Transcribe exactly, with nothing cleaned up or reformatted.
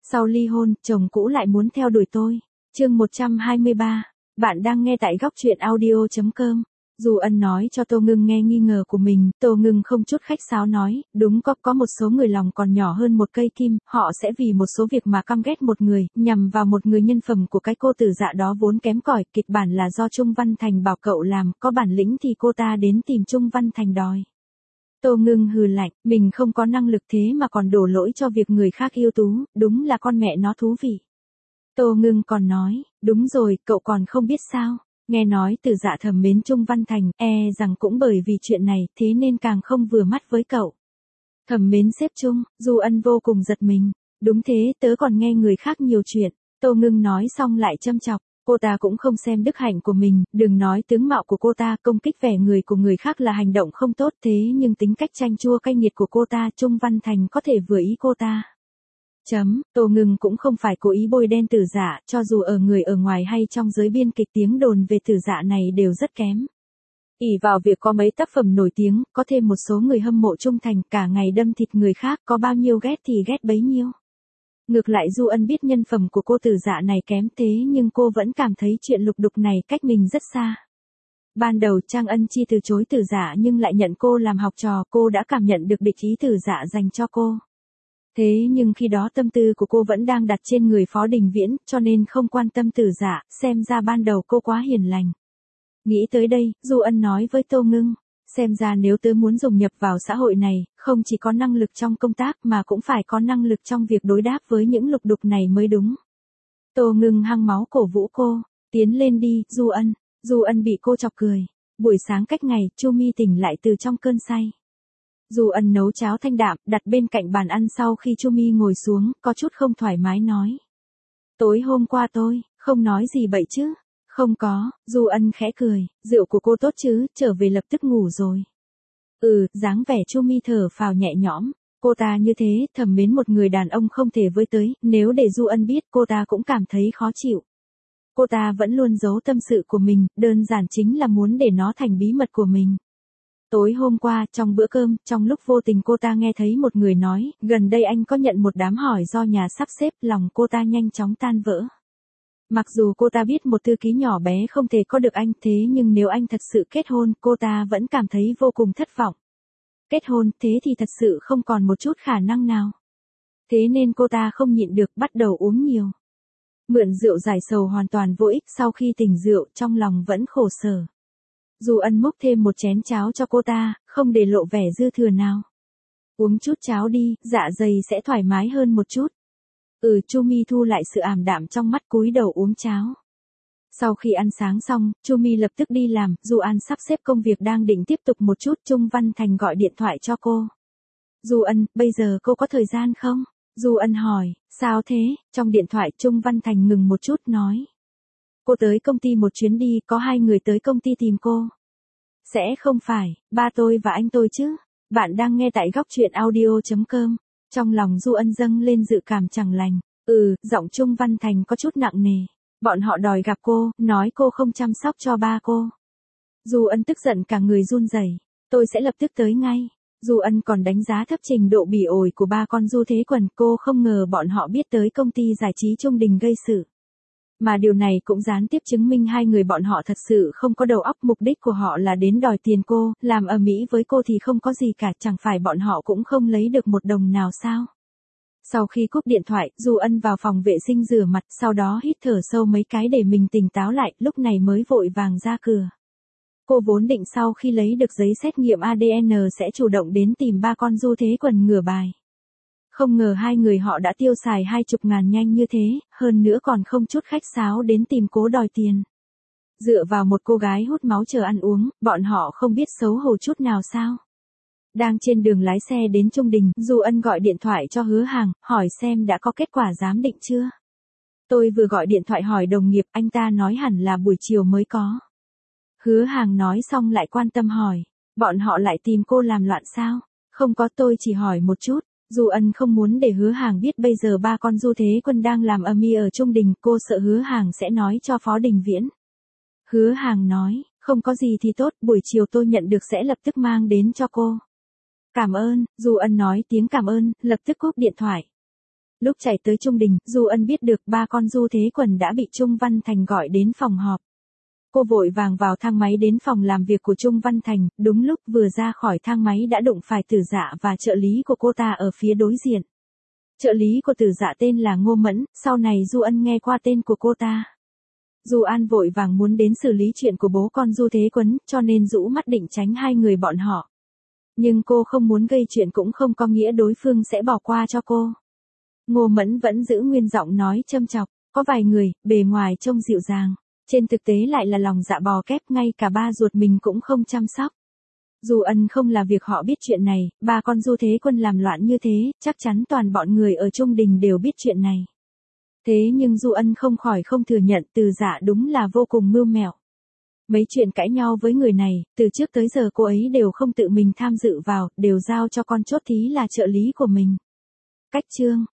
Sau ly hôn, chồng cũ lại muốn theo đuổi tôi. Chương một trăm hai mươi ba. Bạn đang nghe tại góc truyện audio chấm com. Du Ân nói cho Tô Ngưng nghe nghi ngờ của mình, Tô Ngưng không chút khách sáo nói, đúng có có một số người lòng còn nhỏ hơn một cây kim, họ sẽ vì một số việc mà căm ghét một người, nhằm vào một người nhân phẩm của cái cô tử dạ đó vốn kém cỏi, kịch bản là do Trung Văn Thành bảo cậu làm, có bản lĩnh thì cô ta đến tìm Trung Văn Thành đòi. Tô Ngưng hừ lạnh, mình không có năng lực thế mà còn đổ lỗi cho việc người khác yêu tú, đúng là con mẹ nó thú vị. Tô Ngưng còn nói, đúng rồi, cậu còn không biết sao. Nghe nói từ dạ thầm mến Trung Văn Thành, e rằng cũng bởi vì chuyện này, thế nên càng không vừa mắt với cậu. Thầm mến sếp Trung, Du Ân vô cùng giật mình. Đúng thế, tớ còn nghe người khác nhiều chuyện. Tô Ngưng nói xong lại châm chọc, cô ta cũng không xem đức hạnh của mình, đừng nói tướng mạo của cô ta, công kích vẻ người của người khác là hành động không tốt, thế nhưng tính cách chanh chua cay nghiệt của cô ta, Trung Văn Thành có thể vừa ý cô ta. Chấm, Tô Ngưng cũng không phải cố ý bôi đen tử dạ, cho dù ở người ở ngoài hay trong giới biên kịch tiếng đồn về tử dạ này đều rất kém. ỷ vào việc có mấy tác phẩm nổi tiếng, có thêm một số người hâm mộ trung thành, cả ngày đâm thịt người khác, có bao nhiêu ghét thì ghét bấy nhiêu. Ngược lại Du Ân biết nhân phẩm của cô tử dạ này kém thế nhưng cô vẫn cảm thấy chuyện lục đục này cách mình rất xa. Ban đầu Trang Ân Chi từ chối tử dạ nhưng lại nhận cô làm học trò, cô đã cảm nhận được địch ý tử dạ dành cho cô. Thế nhưng khi đó tâm tư của cô vẫn đang đặt trên người Phó Đình Viễn, cho nên không quan tâm tử dạ, xem ra ban đầu cô quá hiền lành. Nghĩ tới đây, Du Ân nói với Tô Ngưng, xem ra nếu tớ muốn dùng nhập vào xã hội này, không chỉ có năng lực trong công tác mà cũng phải có năng lực trong việc đối đáp với những lục đục này mới đúng. Tô Ngưng hăng máu cổ vũ cô, tiến lên đi, Du Ân. Du Ân bị cô chọc cười. Buổi sáng cách ngày, Chu Mi tỉnh lại từ trong cơn say. Du Ân nấu cháo thanh đạm, đặt bên cạnh bàn ăn sau khi Chu Mi ngồi xuống, có chút không thoải mái nói. Tối hôm qua tôi, không nói gì bậy chứ. Không có, Du Ân khẽ cười, rượu của cô tốt chứ, trở về lập tức ngủ rồi. Ừ, dáng vẻ Chu Mi thở phào nhẹ nhõm, cô ta như thế, thầm mến một người đàn ông không thể với tới, nếu để Du Ân biết cô ta cũng cảm thấy khó chịu. Cô ta vẫn luôn giấu tâm sự của mình, đơn giản chính là muốn để nó thành bí mật của mình. Tối hôm qua, trong bữa cơm, trong lúc vô tình cô ta nghe thấy một người nói, gần đây anh có nhận một đám hỏi do nhà sắp xếp, lòng cô ta nhanh chóng tan vỡ. Mặc dù cô ta biết một thư ký nhỏ bé không thể có được anh, thế nhưng nếu anh thật sự kết hôn, cô ta vẫn cảm thấy vô cùng thất vọng. Kết hôn, thế thì thật sự không còn một chút khả năng nào. Thế nên cô ta không nhịn được, bắt đầu uống nhiều. Mượn rượu giải sầu hoàn toàn vô ích, sau khi tỉnh rượu, trong lòng vẫn khổ sở. Du Ân múc thêm một chén cháo cho cô ta, không để lộ vẻ dư thừa nào. Uống chút cháo đi, dạ dày sẽ thoải mái hơn một chút. Ừ, Chu Mi thu lại sự ảm đạm trong mắt, cúi đầu uống cháo. Sau khi ăn sáng xong, Chu Mi lập tức đi làm, Du An sắp xếp công việc đang định tiếp tục một chút, Trung Văn Thành gọi điện thoại cho cô. Du Ân, bây giờ cô có thời gian không? Du Ân hỏi, sao thế? Trong điện thoại Trung Văn Thành ngừng một chút nói. Cô tới công ty một chuyến đi, có hai người tới công ty tìm cô. Sẽ không phải, ba tôi và anh tôi chứ? Bạn đang nghe tại góc truyện audio chấm com. Trong lòng Du Ân dâng lên dự cảm chẳng lành. Ừ, giọng Trung Văn Thành có chút nặng nề. Bọn họ đòi gặp cô, nói cô không chăm sóc cho ba cô. Du Ân tức giận cả người run rẩy. Tôi sẽ lập tức tới ngay. Du Ân còn đánh giá thấp trình độ bỉ ổi của ba con Du Thế Quần, cô không ngờ bọn họ biết tới công ty giải trí Trung Đình gây sự. Mà điều này cũng gián tiếp chứng minh hai người bọn họ thật sự không có đầu óc, mục đích của họ là đến đòi tiền cô, làm ầm ĩ với cô thì không có gì cả, chẳng phải bọn họ cũng không lấy được một đồng nào sao. Sau khi cúp điện thoại, Du Ân vào phòng vệ sinh rửa mặt, sau đó hít thở sâu mấy cái để mình tỉnh táo lại, lúc này mới vội vàng ra cửa. Cô vốn định sau khi lấy được giấy xét nghiệm a đê en sẽ chủ động đến tìm ba con Du Thế Quần ngửa bài. Không ngờ hai người họ đã tiêu xài hai chục ngàn nhanh như thế, hơn nữa còn không chút khách sáo đến tìm cố đòi tiền. Dựa vào một cô gái hút máu chờ ăn uống, bọn họ không biết xấu hổ chút nào sao. Đang trên đường lái xe đến Trung Đình, Du Ân gọi điện thoại cho Hứa Hàng, hỏi xem đã có kết quả giám định chưa. Tôi vừa gọi điện thoại hỏi đồng nghiệp, anh ta nói hẳn là buổi chiều mới có. Hứa Hàng nói xong lại quan tâm hỏi, bọn họ lại tìm cô làm loạn sao? Không có, tôi chỉ hỏi một chút. Du Ân không muốn để Hứa Hàng biết bây giờ ba con Du Thế Quân đang làm ầm ĩ ở Trung Đình, cô sợ Hứa Hàng sẽ nói cho Phó Đình Viễn. Hứa Hàng nói, không có gì thì tốt, buổi chiều tôi nhận được sẽ lập tức mang đến cho cô. Cảm ơn, Du Ân nói tiếng cảm ơn, lập tức cúp điện thoại. Lúc chạy tới Trung Đình, Du Ân biết được ba con Du Thế Quần đã bị Trung Văn Thành gọi đến phòng họp. Cô vội vàng vào thang máy đến phòng làm việc của Trung Văn Thành, đúng lúc vừa ra khỏi thang máy đã đụng phải Tử Dạ và trợ lý của cô ta ở phía đối diện. Trợ lý của Tử Dạ tên là Ngô Mẫn, sau này Du Ân nghe qua tên của cô ta. Du An vội vàng muốn đến xử lý chuyện của bố con Du Thế Quấn, cho nên rũ mắt định tránh hai người bọn họ. Nhưng cô không muốn gây chuyện cũng không có nghĩa đối phương sẽ bỏ qua cho cô. Ngô Mẫn vẫn giữ nguyên giọng nói châm chọc, có vài người, bề ngoài trông dịu dàng, trên thực tế lại là lòng dạ bò kép, ngay cả ba ruột mình cũng không chăm sóc. Du Ân không là việc họ biết chuyện này, ba con Du Thế Quân làm loạn như thế, chắc chắn toàn bọn người ở Trung Đình đều biết chuyện này. Thế nhưng Du Ân không khỏi không thừa nhận Từ Dạ đúng là vô cùng mưu mẹo. Mấy chuyện cãi nhau với người này, từ trước tới giờ cô ấy đều không tự mình tham dự vào, đều giao cho con chốt thí là trợ lý của mình. Cách chương